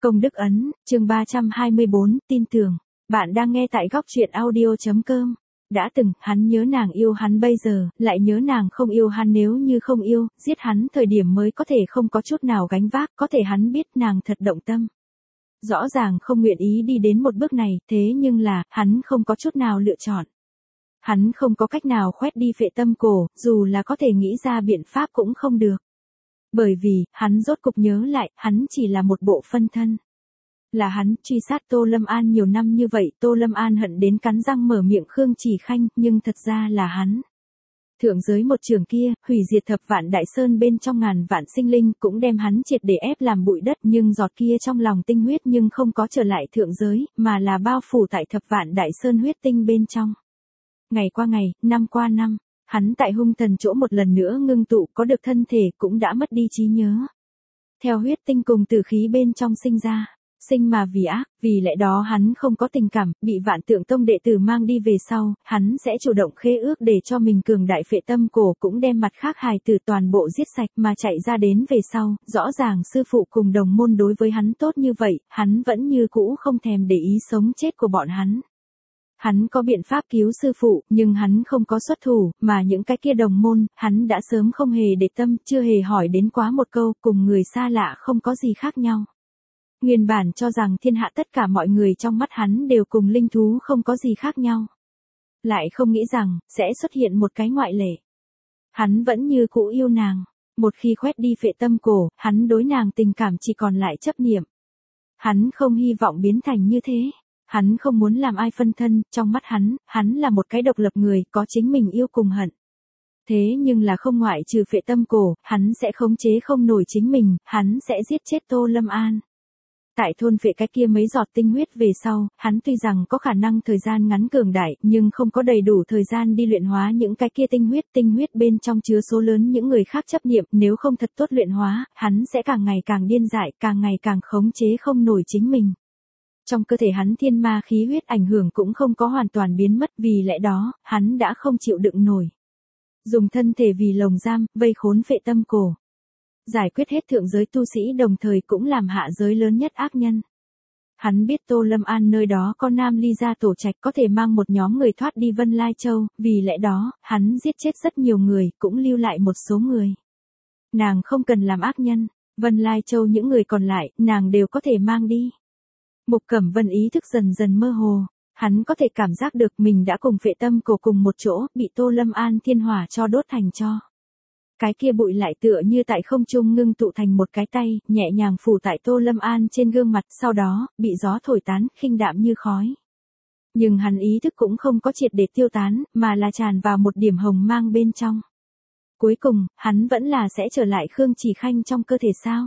Công đức ấn, chương 324, tin tưởng. Bạn đang nghe tại góc truyện audio.com. Đã từng, hắn nhớ nàng yêu hắn bây giờ, lại nhớ nàng không yêu hắn nếu như không yêu, giết hắn thời điểm mới có thể không có chút nào gánh vác, có thể hắn biết nàng thật động tâm. Rõ ràng không nguyện ý đi đến một bước này, thế nhưng là, hắn không có chút nào lựa chọn. Hắn không có cách nào khoét đi phệ tâm cổ, dù là có thể nghĩ ra biện pháp cũng không được. Bởi vì, hắn rốt cục nhớ lại, hắn chỉ là một bộ phân thân. Là hắn truy sát Tô Lâm An nhiều năm như vậy, Tô Lâm An hận đến cắn răng mở miệng Khương Chỉ Khanh, nhưng thật ra là hắn. Thượng giới một trường kia, hủy diệt thập vạn đại sơn bên trong ngàn vạn sinh linh, cũng đem hắn triệt để ép làm bụi đất, nhưng giọt kia trong lòng tinh huyết nhưng không có trở lại thượng giới, mà là bao phủ tại thập vạn đại sơn huyết tinh bên trong. Ngày qua ngày, năm qua năm, hắn tại hung thần chỗ một lần nữa ngưng tụ, có được thân thể cũng đã mất đi trí nhớ. Theo huyết tinh cùng tử khí bên trong sinh ra, sinh mà vì ác, vì lẽ đó hắn không có tình cảm, bị Vạn Tượng Tông đệ tử mang đi về sau, hắn sẽ chủ động khế ước để cho mình cường đại phệ tâm cổ, cũng đem mặt khác hài tử toàn bộ giết sạch mà chạy ra đến về sau, rõ ràng sư phụ cùng đồng môn đối với hắn tốt như vậy, hắn vẫn như cũ không thèm để ý sống chết của bọn hắn. Hắn có biện pháp cứu sư phụ, nhưng hắn không có xuất thủ, mà những cái kia đồng môn, hắn đã sớm không hề để tâm, chưa hề hỏi đến quá một câu, cùng người xa lạ không có gì khác nhau. Nguyên bản cho rằng thiên hạ tất cả mọi người trong mắt hắn đều cùng linh thú không có gì khác nhau. Lại không nghĩ rằng, sẽ xuất hiện một cái ngoại lệ. Hắn vẫn như cũ yêu nàng. Một khi khoét đi phệ tâm cổ, hắn đối nàng tình cảm chỉ còn lại chấp niệm. Hắn không hy vọng biến thành như thế. Hắn không muốn làm ai phân thân, trong mắt hắn là một cái độc lập người, có chính mình yêu cùng hận. Thế nhưng là không ngoại trừ phệ tâm cổ, hắn sẽ khống chế không nổi chính mình, hắn sẽ giết chết Tô Lâm An. Tại thôn phệ cái kia mấy giọt tinh huyết về sau, hắn tuy rằng có khả năng thời gian ngắn cường đại, nhưng không có đầy đủ thời gian đi luyện hóa những cái kia tinh huyết bên trong chứa số lớn những người khác chấp niệm, nếu không thật tốt luyện hóa, hắn sẽ càng ngày càng điên dại, càng ngày càng khống chế không nổi chính mình. Trong cơ thể hắn thiên ma khí huyết ảnh hưởng cũng không có hoàn toàn biến mất, vì lẽ đó, hắn đã không chịu đựng nổi. Dùng thân thể vì lồng giam, vây khốn phệ tâm cổ. Giải quyết hết thượng giới tu sĩ đồng thời cũng làm hạ giới lớn nhất ác nhân. Hắn biết Tô Lâm An nơi đó có Nam Ly gia tổ trạch có thể mang một nhóm người thoát đi Vân Lai Châu, vì lẽ đó, hắn giết chết rất nhiều người, cũng lưu lại một số người. Nàng không cần làm ác nhân, Vân Lai Châu những người còn lại, nàng đều có thể mang đi. Mục Cẩm Vân ý thức dần dần mơ hồ, hắn có thể cảm giác được mình đã cùng phệ tâm cổ cùng một chỗ, bị Tô Lâm An thiên hỏa cho đốt thành tro. Cái kia bụi lại tựa như tại không trung ngưng tụ thành một cái tay, nhẹ nhàng phủ tại Tô Lâm An trên gương mặt, sau đó, bị gió thổi tán, khinh đạm như khói. Nhưng hắn ý thức cũng không có triệt để tiêu tán, mà là tràn vào một điểm hồng mang bên trong. Cuối cùng, hắn vẫn là sẽ trở lại Khương Chỉ Khanh trong cơ thể sao?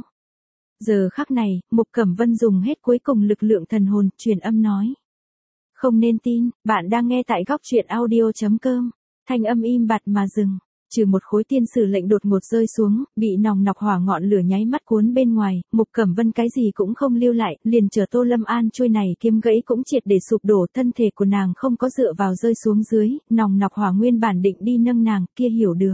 Giờ khắc này, Mục Cẩm Vân dùng hết cuối cùng lực lượng thần hồn, truyền âm nói. Không nên tin, bạn đang nghe tại góc truyện audio.com. Thanh âm im bặt mà dừng. Trừ một khối tiên sử lệnh đột ngột rơi xuống, bị nòng nọc hỏa ngọn lửa nháy mắt cuốn bên ngoài, Mục Cẩm Vân cái gì cũng không lưu lại, liền chờ Tô Lâm An chuôi này kiếm gãy cũng triệt để sụp đổ, thân thể của nàng không có dựa vào rơi xuống dưới, nòng nọc hỏa nguyên bản định đi nâng nàng, kia hiểu được.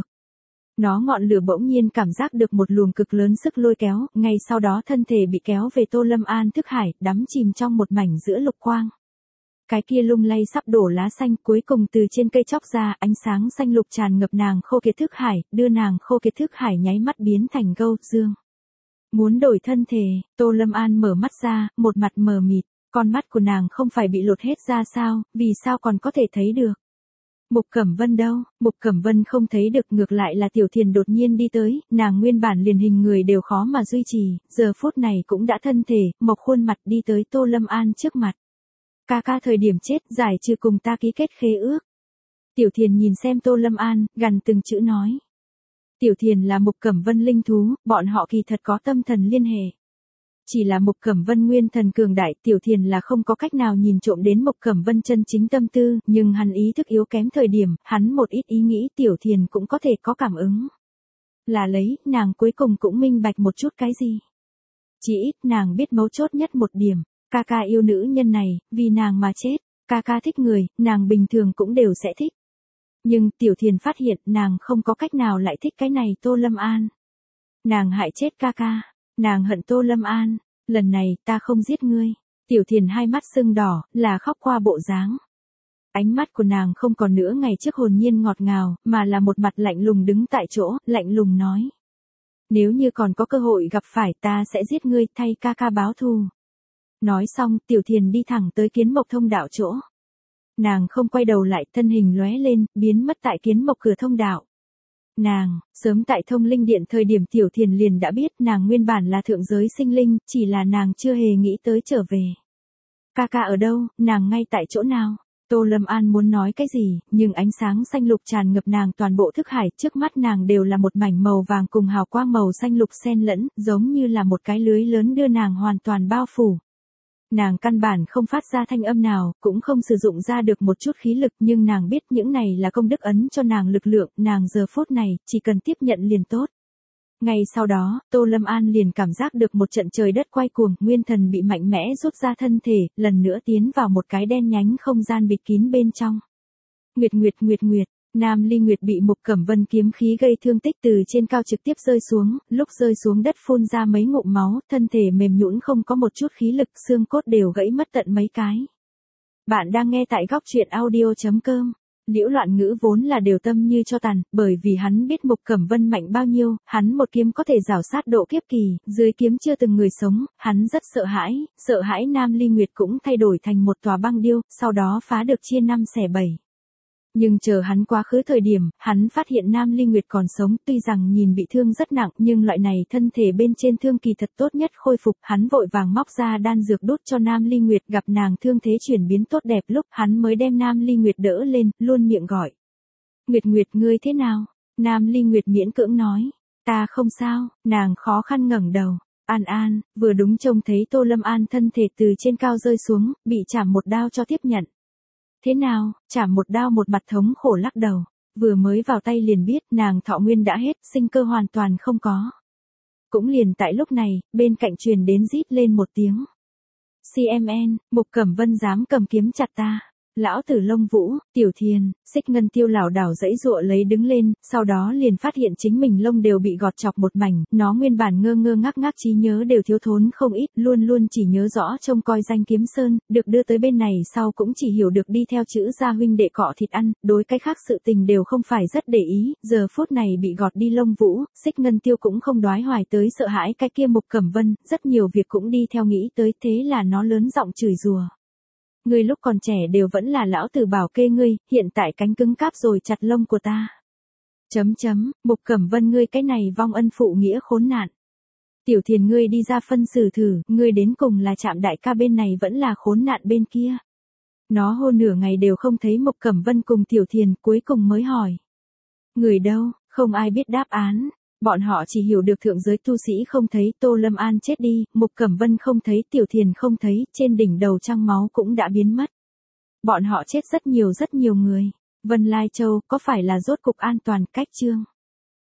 Nó ngọn lửa bỗng nhiên cảm giác được một luồng cực lớn sức lôi kéo, ngay sau đó thân thể bị kéo về Tô Lâm An thức hải, đắm chìm trong một mảnh giữa lục quang. Cái kia lung lay sắp đổ lá xanh cuối cùng từ trên cây chóc ra, ánh sáng xanh lục tràn ngập nàng khô kiệt thức hải, đưa nàng khô kiệt thức hải nháy mắt biến thành gâu, dương. Muốn đổi thân thể, Tô Lâm An mở mắt ra, một mặt mờ mịt, con mắt của nàng không phải bị lột hết ra sao, vì sao còn có thể thấy được. Mục Cẩm Vân đâu? Mục Cẩm Vân không thấy được, ngược lại là Tiểu Thiền đột nhiên đi tới, nàng nguyên bản liền hình người đều khó mà duy trì, giờ phút này cũng đã thân thể, mộc khuôn mặt đi tới Tô Lâm An trước mặt. Ca ca thời điểm chết, giải trừ cùng ta ký kết khế ước. Tiểu Thiền nhìn xem Tô Lâm An, gằn từng chữ nói. Tiểu Thiền là Mục Cẩm Vân linh thú, bọn họ kỳ thật có tâm thần liên hệ. Chỉ là Mục Cẩm Vân nguyên thần cường đại, Tiểu Thiền là không có cách nào nhìn trộm đến Mục Cẩm Vân chân chính tâm tư, nhưng hắn ý thức yếu kém thời điểm, hắn một ít ý nghĩ Tiểu Thiền cũng có thể có cảm ứng. Là lấy, nàng cuối cùng cũng minh bạch một chút cái gì. Chỉ ít nàng biết mấu chốt nhất một điểm. Ca ca yêu nữ nhân này, vì nàng mà chết, ca ca thích người, nàng bình thường cũng đều sẽ thích. Nhưng Tiểu Thiền phát hiện nàng không có cách nào lại thích cái này Tô Lâm An. Nàng hại chết ca ca, nàng hận Tô Lâm An, lần này ta không giết ngươi. Tiểu Thiền hai mắt sưng đỏ, là khóc qua bộ dáng. Ánh mắt của nàng không còn nữa ngày trước hồn nhiên ngọt ngào, mà là một mặt lạnh lùng đứng tại chỗ, lạnh lùng nói. Nếu như còn có cơ hội gặp phải ta sẽ giết ngươi thay ca ca báo thù. Nói xong Tiểu Thiền đi thẳng tới Kiến Mộc thông đạo chỗ. Nàng không quay đầu lại, thân hình lóe lên, biến mất tại Kiến Mộc cửa thông đạo. Nàng, sớm tại Thông Linh Điện thời điểm Tiểu Thiền liền đã biết nàng nguyên bản là thượng giới sinh linh, chỉ là nàng chưa hề nghĩ tới trở về. Ca ca ở đâu, nàng ngay tại chỗ nào? Tô Lâm An muốn nói cái gì, nhưng ánh sáng xanh lục tràn ngập nàng toàn bộ thức hải, trước mắt nàng đều là một mảnh màu vàng cùng hào quang màu xanh lục xen lẫn, giống như là một cái lưới lớn đưa nàng hoàn toàn bao phủ. Nàng căn bản không phát ra thanh âm nào, cũng không sử dụng ra được một chút khí lực, nhưng nàng biết những này là công đức ấn cho nàng lực lượng, nàng giờ phút này, chỉ cần tiếp nhận liền tốt. Ngay sau đó, Tô Lâm An liền cảm giác được một trận trời đất quay cuồng, nguyên thần bị mạnh mẽ rút ra thân thể, lần nữa tiến vào một cái đen nhánh không gian bịt kín bên trong. Nguyệt, Nam Ly Nguyệt bị Mục Cẩm Vân kiếm khí gây thương tích từ trên cao trực tiếp rơi xuống, lúc rơi xuống đất phun ra mấy ngụm máu, thân thể mềm nhũn không có một chút khí lực, xương cốt đều gãy mất tận mấy cái. Bạn đang nghe tại Góc Truyện Audio.com. Liễu Loạn Ngữ vốn là đều tâm như cho tàn, bởi vì hắn biết Mục Cẩm Vân mạnh bao nhiêu, hắn một kiếm có thể rảo sát độ kiếp kỳ, dưới kiếm chưa từng người sống, hắn rất sợ hãi Nam Ly Nguyệt cũng thay đổi thành một tòa băng điêu, sau đó phá được chia 5 xẻ 7. Nhưng chờ hắn quá khứ thời điểm, hắn phát hiện Nam Ly Nguyệt còn sống, tuy rằng nhìn bị thương rất nặng, nhưng loại này thân thể bên trên thương kỳ thật tốt nhất khôi phục, hắn vội vàng móc ra đan dược đút cho Nam Ly Nguyệt, gặp nàng thương thế chuyển biến tốt đẹp lúc, hắn mới đem Nam Ly Nguyệt đỡ lên, luôn miệng gọi. Nguyệt ngươi thế nào? Nam Ly Nguyệt miễn cưỡng nói, ta không sao, nàng khó khăn ngẩng đầu. An, vừa đúng trông thấy Tô Lâm An thân thể từ trên cao rơi xuống, bị chảm một đao cho tiếp nhận. Thế nào, chảm một đao, một mặt thống khổ lắc đầu, vừa mới vào tay liền biết nàng thọ nguyên đã hết, sinh cơ hoàn toàn không có. Cũng liền tại lúc này, bên cạnh truyền đến rít lên một tiếng. CMN, Mục Cẩm Vân dám cầm kiếm chặt ta. Lão tử Lông Vũ, Tiểu Thiền, Xích Ngân Tiêu lảo đảo giãy giụa lấy đứng lên, sau đó liền phát hiện chính mình lông đều bị gọt chọc một mảnh, nó nguyên bản ngơ ngác trí nhớ đều thiếu thốn không ít, luôn chỉ nhớ rõ trông coi danh Kiếm Sơn, được đưa tới bên này sau cũng chỉ hiểu được đi theo chữ gia huynh đệ cọ thịt ăn, đối cái khác sự tình đều không phải rất để ý, giờ phút này bị gọt đi Lông Vũ, Xích Ngân Tiêu cũng không đoái hoài tới sợ hãi cái kia Mục Cẩm Vân, rất nhiều việc cũng đi theo nghĩ tới, thế là nó lớn giọng chửi rủa. Ngươi lúc còn trẻ đều vẫn là lão tử bảo kê ngươi, hiện tại cánh cứng cáp rồi chặt lông của ta. Mục Cẩm Vân ngươi cái này vong ân phụ nghĩa khốn nạn. Tiểu Thiền ngươi đi ra phân xử thử, ngươi đến cùng là Trạm đại ca bên này vẫn là khốn nạn bên kia. Nó hô nửa ngày đều không thấy Mục Cẩm Vân cùng Tiểu Thiền, cuối cùng mới hỏi. Người đâu, không ai biết đáp án. Bọn họ chỉ hiểu được thượng giới tu sĩ không thấy, Tô Lâm An chết đi, Mục Cẩm Vân không thấy, Tiểu Thiền không thấy, trên đỉnh đầu trăng máu cũng đã biến mất. Bọn họ chết rất nhiều người. Vân Lai Châu, có phải là rốt cục an toàn cách chương?